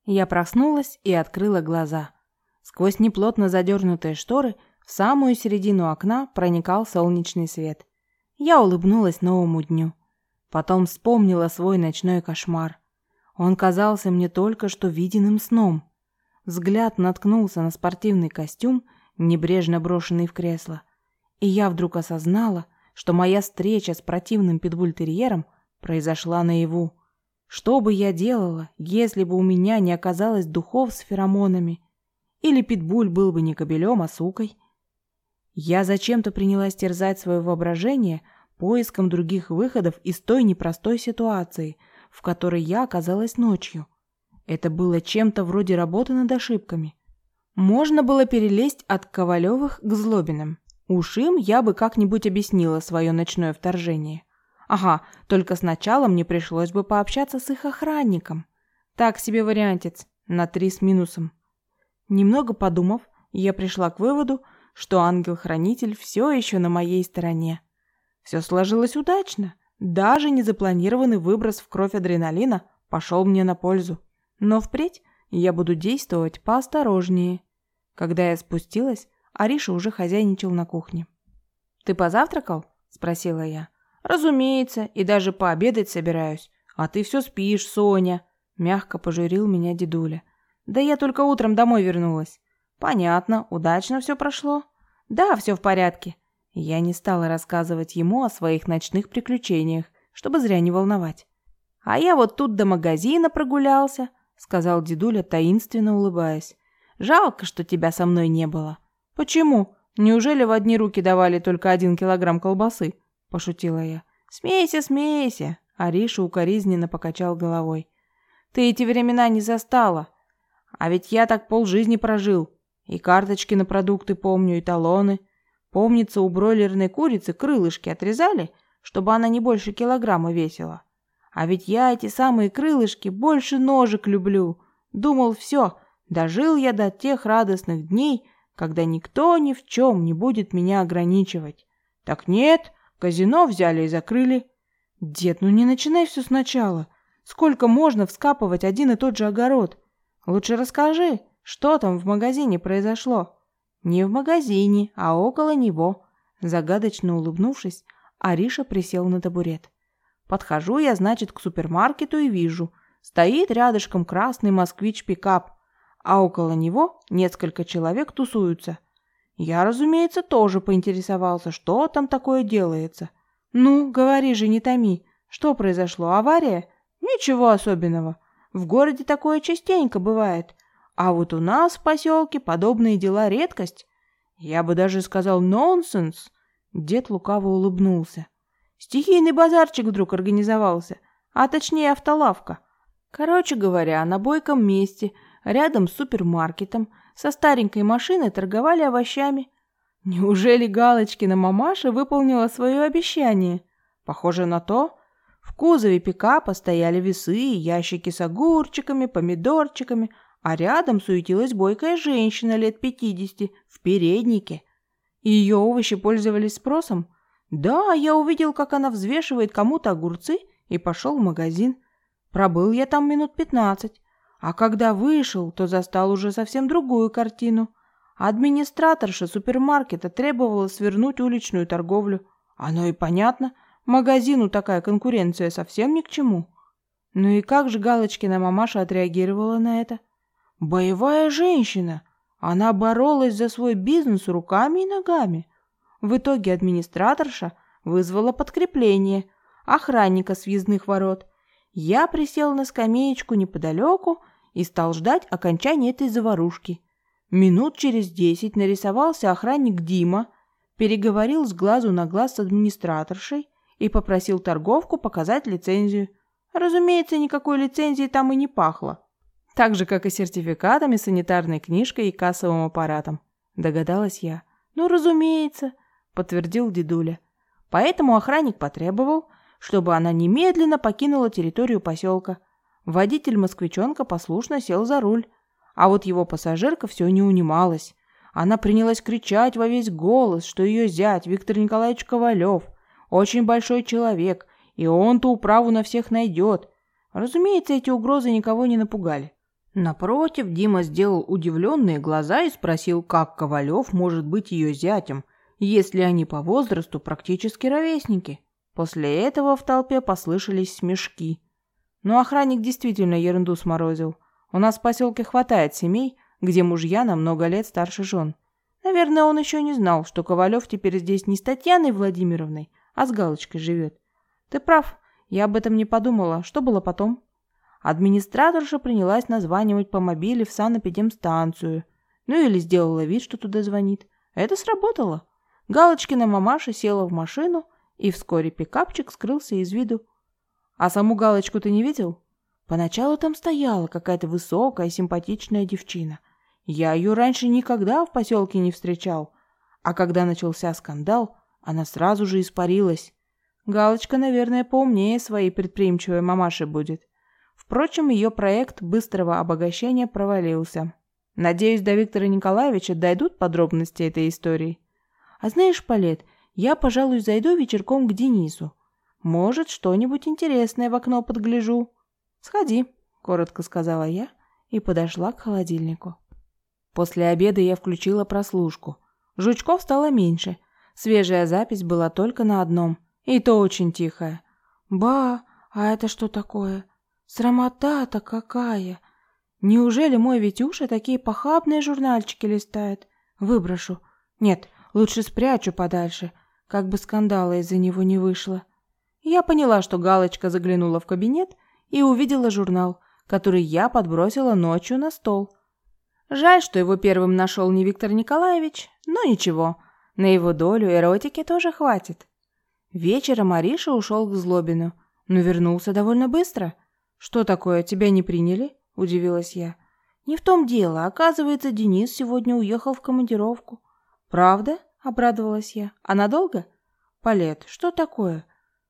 Я проснулась и открыла глаза. Сквозь неплотно задернутые шторы в самую середину окна проникал солнечный свет. Я улыбнулась новому дню. Потом вспомнила свой ночной кошмар. Он казался мне только что виденным сном. Взгляд наткнулся на спортивный костюм, небрежно брошенный в кресло. И я вдруг осознала, что моя встреча с противным питбуль-терьером произошла наяву. Что бы я делала, если бы у меня не оказалось духов с феромонами? Или питбуль был бы не кобелем, а сукой? Я зачем-то принялась терзать свое воображение поиском других выходов из той непростой ситуации, в которой я оказалась ночью. Это было чем-то вроде работы над ошибками. Можно было перелезть от Ковалевых к Злобиным. Уж им я бы как-нибудь объяснила свое ночное вторжение. Ага, только сначала мне пришлось бы пообщаться с их охранником. Так себе вариантец, на 3 с минусом. Немного подумав, я пришла к выводу, что ангел-хранитель все еще на моей стороне. Все сложилось удачно. Даже незапланированный выброс в кровь адреналина пошел мне на пользу. Но впредь я буду действовать поосторожнее. Когда я спустилась, Ариша уже хозяйничал на кухне. «Ты позавтракал?» – спросила я. «Разумеется, и даже пообедать собираюсь. А ты все спишь, Соня», – мягко пожурил меня дедуля. «Да я только утром домой вернулась». «Понятно, удачно все прошло?» «Да, все в порядке». Я не стала рассказывать ему о своих ночных приключениях, чтобы зря не волновать. «А я вот тут до магазина прогулялся», – сказал дедуля, таинственно улыбаясь. «Жалко, что тебя со мной не было». «Почему? Неужели в одни руки давали только 1 килограмм колбасы?» – пошутила я. «Смейся, смейся!» – Ариша укоризненно покачал головой. «Ты эти времена не застала. А ведь я так полжизни прожил. И карточки на продукты помню, и талоны. Помнится, у бройлерной курицы крылышки отрезали, чтобы она не больше килограмма весила. А ведь я эти самые крылышки больше ножек люблю. Думал, все, дожил я до тех радостных дней, когда никто ни в чем не будет меня ограничивать. Так нет, казино взяли и закрыли». «Дед, ну не начинай все сначала. Сколько можно вскапывать один и тот же огород? Лучше расскажи, что там в магазине произошло?» «Не в магазине, а около него», — загадочно улыбнувшись, Ариша присел на табурет. «Подхожу я, значит, к супермаркету и вижу, стоит рядышком красный москвич-пикап, а около него несколько человек тусуются. Я, разумеется, тоже поинтересовался, что там такое делается. Ну, говори же, не томи. Что произошло, авария? Ничего особенного. В городе такое частенько бывает. А вот у нас в поселке подобные дела редкость. Я бы даже сказал нонсенс». Дед лукаво улыбнулся. «Стихийный базарчик вдруг организовался, а точнее автолавка. Короче говоря, на бойком месте, рядом с супермаркетом, со старенькой машиной торговали овощами. Неужели Галочкина мамаша выполнила свое обещание? Похоже на то. В кузове пикапа стояли весы и ящики с огурчиками, помидорчиками, а рядом суетилась бойкая женщина лет 50 в переднике. И ее овощи пользовались спросом? Да, я увидел, как она взвешивает кому-то огурцы, и пошел в магазин. Пробыл я там минут 15. А когда вышел, то застал уже совсем другую картину. Администраторша супермаркета требовала свернуть уличную торговлю. Оно и понятно, магазину такая конкуренция совсем ни к чему. Ну и как же Галочкина мамаша отреагировала на это? Боевая женщина. Она боролась за свой бизнес руками и ногами. В итоге администраторша вызвала подкрепление, охранника с въездных ворот. Я присел на скамеечку неподалеку и стал ждать окончания этой заварушки. Минут через 10 нарисовался охранник Дима, переговорил с глазу на глаз с администраторшей и попросил торговку показать лицензию. Разумеется, никакой лицензии там и не пахло. Так же, как и сертификатами, санитарной книжкой и кассовым аппаратом. Догадалась я. «Ну, разумеется», — подтвердил дедуля. Поэтому охранник потребовал, чтобы она немедленно покинула территорию поселка. Водитель москвичонка послушно сел за руль. А вот его пассажирка все не унималась. Она принялась кричать во весь голос, что ее зять Виктор Николаевич Ковалев очень большой человек, и он-то управу на всех найдет. Разумеется, эти угрозы никого не напугали. Напротив, Дима сделал удивленные глаза и спросил, как Ковалев может быть ее зятем, если они по возрасту практически ровесники. После этого в толпе послышались смешки. Но охранник действительно ерунду сморозил. У нас в поселке хватает семей, где мужья на много лет старше жен. Наверное, он еще не знал, что Ковалев теперь здесь не с Татьяной Владимировной, а с Галочкой живет. Ты прав, я об этом не подумала. Что было потом? Администраторша принялась названивать по мобиле в санэпидемстанцию. Ну или сделала вид, что туда звонит. Это сработало. Галочкина мамаша села в машину, и вскоре пикапчик скрылся из виду. А саму Галочку ты не видел? Поначалу там стояла какая-то высокая, симпатичная девчина. Я ее раньше никогда в поселке не встречал. А когда начался скандал, она сразу же испарилась. Галочка, наверное, поумнее своей предприимчивой мамаши будет. Впрочем, ее проект быстрого обогащения провалился. Надеюсь, до Виктора Николаевича дойдут подробности этой истории. А знаешь, Палет, я, пожалуй, зайду вечерком к Денису. Может, что-нибудь интересное в окно подгляжу. Сходи, коротко сказала я и подошла к холодильнику. После обеда я включила прослушку. Жучков стало меньше. Свежая запись была только на одном, и то очень тихая. Ба, а это что такое? Срамота-то какая! Неужели мой Витюша такие похабные журнальчики листает? Выброшу. Нет, лучше спрячу подальше, как бы скандала из-за него не вышло. Я поняла, что Галочка заглянула в кабинет и увидела журнал, который я подбросила ночью на стол. Жаль, что его первым нашел не Виктор Николаевич, но ничего, на его долю эротики тоже хватит. Вечером Ариша ушел к Злобину, но вернулся довольно быстро. «Что такое, тебя не приняли?» – удивилась я. «Не в том дело. Оказывается, Денис сегодня уехал в командировку». «Правда?» – обрадовалась я. «А надолго?» «Палет, что такое?»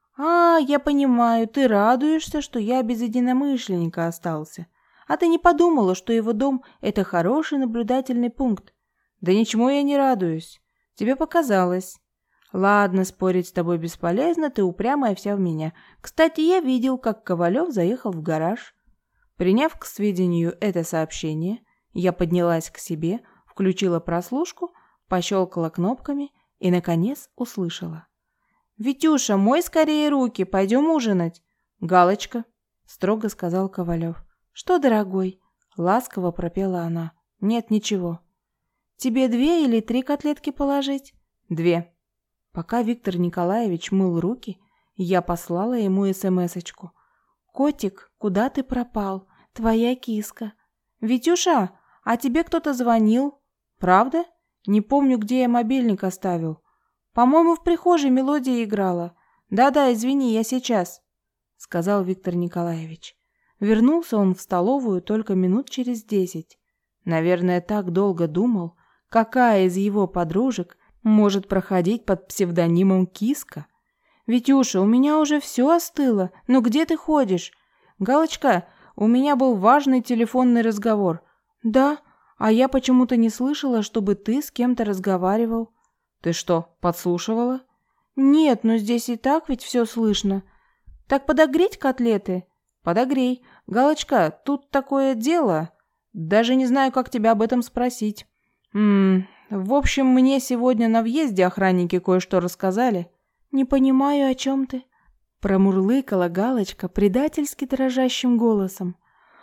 «А, я понимаю, ты радуешься, что я без единомышленника остался. А ты не подумала, что его дом – это хороший наблюдательный пункт?» «Да ничему я не радуюсь. Тебе показалось». «Ладно, спорить с тобой бесполезно, ты упрямая вся в меня. Кстати, я видел, как Ковалев заехал в гараж». Приняв к сведению это сообщение, я поднялась к себе, включила прослушку, пощелкала кнопками и, наконец, услышала. «Витюша, мой скорее руки, пойдем ужинать». «Галочка», — строго сказал Ковалев. «Что, дорогой?» — ласково пропела она. «Нет, ничего». «Тебе 2 или 3 котлетки положить?» «2». Пока Виктор Николаевич мыл руки, я послала ему смс-очку. «Котик, куда ты пропал? Твоя киска». «Витюша, а тебе кто-то звонил?» «Правда? Не помню, где я мобильник оставил. По-моему, в прихожей мелодия играла. Да-да, извини, я сейчас», — сказал Виктор Николаевич. Вернулся он в столовую только минут через 10. Наверное, так долго думал, какая из его подружек может проходить под псевдонимом Киска. «Витюша, у меня уже все остыло. Ну где ты ходишь?» «Галочка, у меня был важный телефонный разговор». «Да? А я почему-то не слышала, чтобы ты с кем-то разговаривал». «Ты что, подслушивала?» «Нет, но здесь и так ведь все слышно. Так подогреть котлеты?» «Подогрей. Галочка, тут такое дело. Даже не знаю, как тебя об этом спросить. В общем, мне сегодня на въезде охранники кое-что рассказали». «Не понимаю, о чем ты?» Промурлыкала Галочка предательски дрожащим голосом.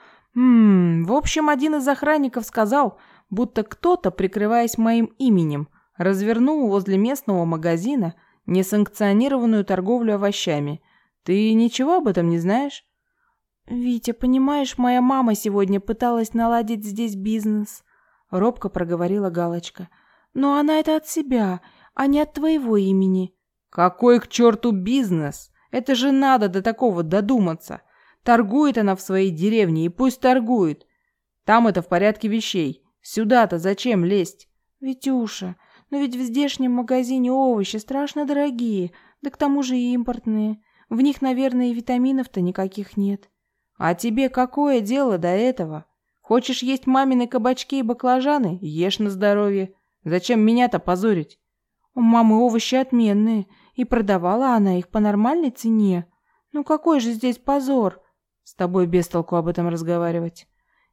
В общем, один из охранников сказал, будто кто-то, прикрываясь моим именем, развернул возле местного магазина несанкционированную торговлю овощами. Ты ничего об этом не знаешь?» «Витя, понимаешь, моя мама сегодня пыталась наладить здесь бизнес», — робко проговорила Галочка. «Но она это от себя, а не от твоего имени». «Какой к черту бизнес? Это же надо до такого додуматься. Торгует она в своей деревне, и пусть торгует. Там это в порядке вещей. Сюда-то зачем лезть?» «Витюша, но ведь в здешнем магазине овощи страшно дорогие, да к тому же и импортные. В них, наверное, и витаминов-то никаких нет». «А тебе какое дело до этого? Хочешь есть мамины кабачки и баклажаны? Ешь на здоровье. Зачем меня-то позорить?» «У мамы овощи отменные, и продавала она их по нормальной цене. Ну какой же здесь позор?» «С тобой без толку об этом разговаривать».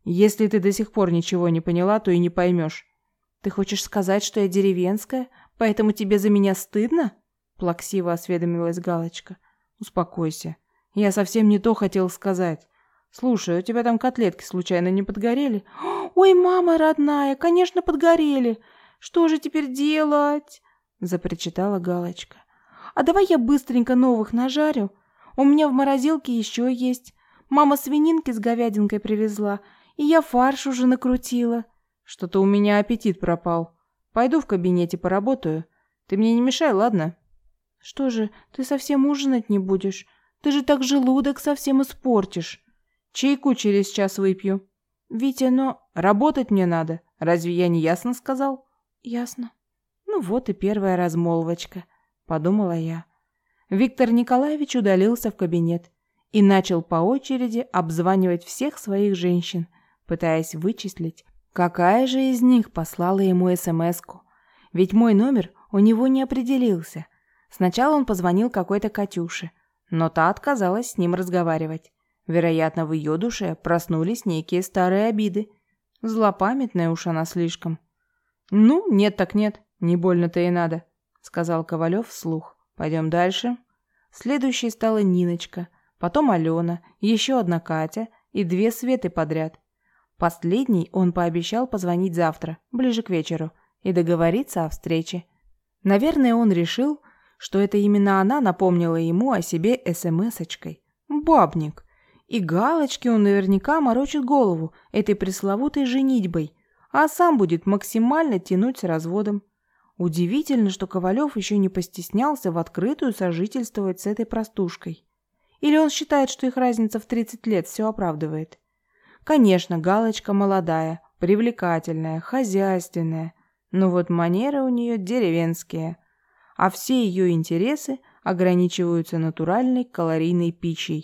Если ты до сих пор ничего не поняла, то и не поймешь. Ты хочешь сказать, что я деревенская, поэтому тебе за меня стыдно? Плаксиво осведомилась Галочка. Успокойся. Я совсем не то хотел сказать. Слушай, у тебя там котлетки случайно не подгорели? Ой, мама родная, конечно, подгорели. Что же теперь делать? Запричитала Галочка. А давай я быстренько новых нажарю. У меня в морозилке еще есть. Мама свининки с говядинкой привезла, и я фарш уже накрутила. Что-то у меня аппетит пропал. Пойду в кабинете поработаю. Ты мне не мешай, ладно? Что же, ты совсем ужинать не будешь? Ты же так желудок совсем испортишь. Чайку через час выпью. Витя, но работать мне надо. Разве я не ясно сказал? Ясно. Ну вот и первая размолвочка, подумала я. Виктор Николаевич удалился в кабинет и начал по очереди обзванивать всех своих женщин, пытаясь вычислить, какая же из них послала ему смс-ку. Ведь мой номер у него не определился. Сначала он позвонил какой-то Катюше, но та отказалась с ним разговаривать. Вероятно, в ее душе проснулись некие старые обиды. Злопамятная уж она слишком. «Ну, нет так нет, не больно-то и надо», — сказал Ковалев вслух. «Пойдем дальше». Следующей стала Ниночка, потом Алена, еще одна Катя и 2 Светы подряд. Последней он пообещал позвонить завтра, ближе к вечеру, и договориться о встрече. Наверное, он решил, что это именно она напомнила ему о себе смс-очкой. Бабник. И Галочке он наверняка морочит голову этой пресловутой женитьбой, а сам будет максимально тянуть с разводом. Удивительно, что Ковалев еще не постеснялся в открытую сожительствовать с этой простушкой. Или он считает, что их разница в 30 лет все оправдывает? Конечно, Галочка молодая, привлекательная, хозяйственная, но вот манеры у нее деревенские, а все ее интересы ограничиваются натуральной калорийной пищей.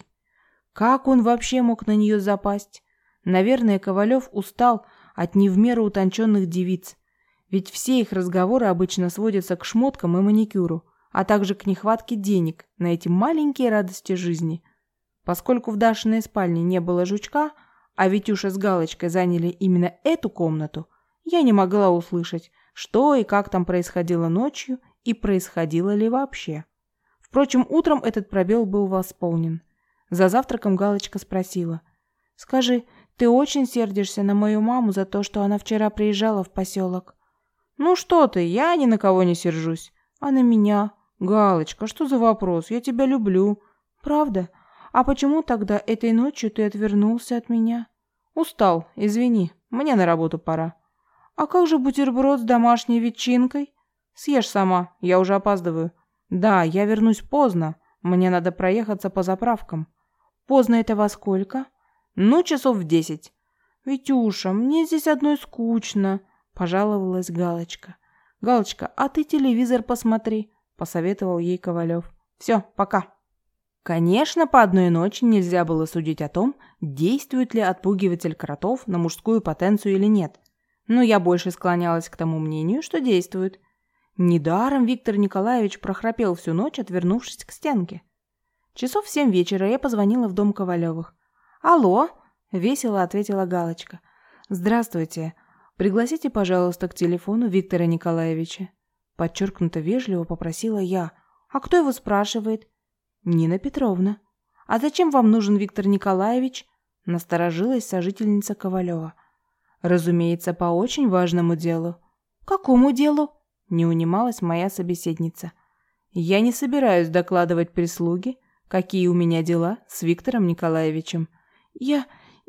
Как он вообще мог на нее запасть? Наверное, Ковалев устал от не в меру утонченных девиц, ведь все их разговоры обычно сводятся к шмоткам и маникюру, а также к нехватке денег на эти маленькие радости жизни. Поскольку в Дашиной спальне не было жучка, а Витюша с Галочкой заняли именно эту комнату, я не могла услышать, что и как там происходило ночью и происходило ли вообще. Впрочем, утром этот пробел был восполнен. За завтраком Галочка спросила: «Скажи, ты очень сердишься на мою маму за то, что она вчера приезжала в поселок?» «Ну что ты, я ни на кого не сержусь. А на меня?» «Галочка, что за вопрос? Я тебя люблю». «Правда? А почему тогда этой ночью ты отвернулся от меня?» «Устал, извини, мне на работу пора». «А как же бутерброд с домашней ветчинкой?» «Съешь сама, я уже опаздываю». «Да, я вернусь поздно, мне надо проехаться по заправкам». «Поздно это во сколько?» «Ну, часов в 10». «Витюша, мне здесь одной скучно», — пожаловалась Галочка. «Галочка, а ты телевизор посмотри», — посоветовал ей Ковалев. «Все, пока». Конечно, по одной ночи нельзя было судить о том, действует ли отпугиватель кротов на мужскую потенцию или нет. Но я больше склонялась к тому мнению, что действует. Недаром Виктор Николаевич прохрапел всю ночь, отвернувшись к стенке. Часов в 7 вечера я позвонила в дом Ковалевых. «Алло!» — весело ответила Галочка. «Здравствуйте. Пригласите, пожалуйста, к телефону Виктора Николаевича». Подчеркнуто вежливо попросила я. «А кто его спрашивает?» «Нина Петровна». «А зачем вам нужен Виктор Николаевич?» — насторожилась сожительница Ковалева. «Разумеется, по очень важному делу». «Какому делу?» — не унималась моя собеседница. «Я не собираюсь докладывать прислуге, какие у меня дела с Виктором Николаевичем». Я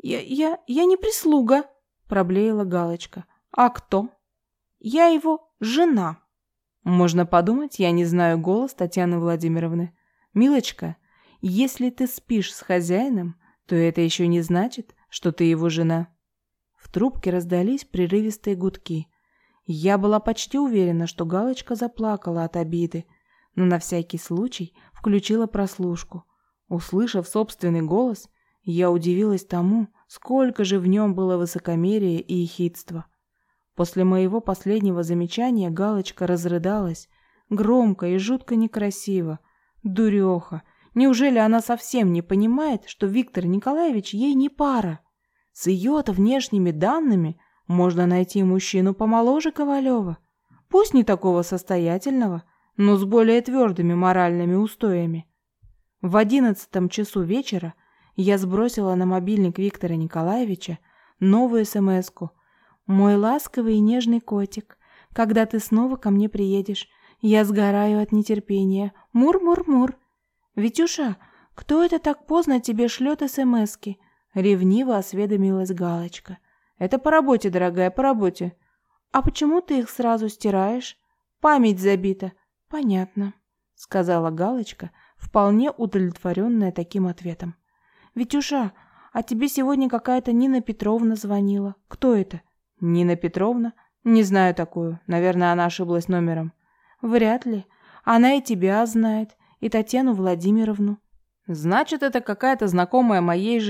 не прислуга», — проблеяла Галочка. «А кто?» «Я его жена». Можно подумать, я не знаю голос Татьяны Владимировны. «Милочка, если ты спишь с хозяином, то это еще не значит, что ты его жена». В трубке раздались прерывистые гудки. Я была почти уверена, что Галочка заплакала от обиды, но на всякий случай включила прослушку. Услышав собственный голос, я удивилась тому, сколько же в нем было высокомерия и ехидства. После моего последнего замечания Галочка разрыдалась, громко и жутко некрасиво. Дуреха! Неужели она совсем не понимает, что Виктор Николаевич ей не пара? С ее-то внешними данными можно найти мужчину помоложе Ковалева. Пусть не такого состоятельного, но с более твердыми моральными устоями. В 11 часу вечера я сбросила на мобильник Виктора Николаевича новую смс-ку. «Мой ласковый и нежный котик, когда ты снова ко мне приедешь, я сгораю от нетерпения. Мур-мур-мур». «Витюша, кто это так поздно тебе шлет смс-ки?» Ревниво осведомилась Галочка. «Это по работе, дорогая, по работе». «А почему ты их сразу стираешь?» «Память забита». «Понятно», — сказала Галочка, вполне удовлетворенная таким ответом. «Витюша, а тебе сегодня какая-то Нина Петровна звонила. Кто это?» «Нина Петровна? Не знаю такую. Наверное, она ошиблась номером». «Вряд ли. Она и тебя знает, и Татьяну Владимировну». «Значит, это какая-то знакомая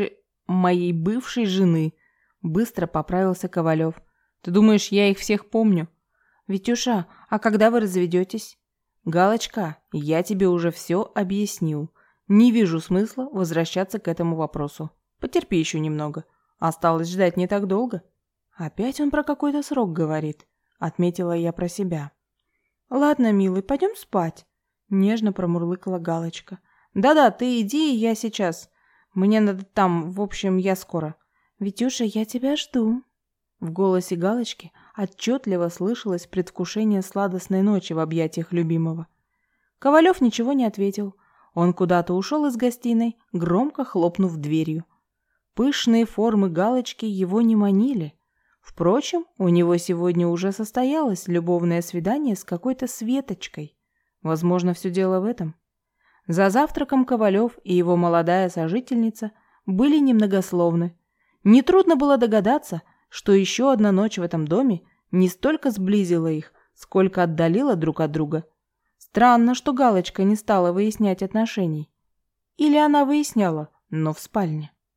моей бывшей жены», — быстро поправился Ковалев. «Ты думаешь, я их всех помню?» «Витюша, а когда вы разведетесь?» «Галочка, я тебе уже все объяснил. Не вижу смысла возвращаться к этому вопросу. Потерпи еще немного. Осталось ждать не так долго». «Опять он про какой-то срок говорит», — отметила я про себя. «Ладно, милый, пойдем спать», — нежно промурлыкала Галочка. «Да-да, ты иди, я сейчас. Мне надо там, в общем, я скоро». «Витюша, я тебя жду». В голосе Галочки отчетливо слышалось предвкушение сладостной ночи в объятиях любимого. Ковалев ничего не ответил. Он куда-то ушел из гостиной, громко хлопнув дверью. Пышные формы Галочки его не манили. Впрочем, у него сегодня уже состоялось любовное свидание с какой-то Светочкой. Возможно, все дело в этом. За завтраком Ковалев и его молодая сожительница были немногословны. Нетрудно было догадаться, что еще одна ночь в этом доме не столько сблизила их, сколько отдалила друг от друга. Странно, что Галочка не стала выяснять отношений. Или она выясняла, но в спальне.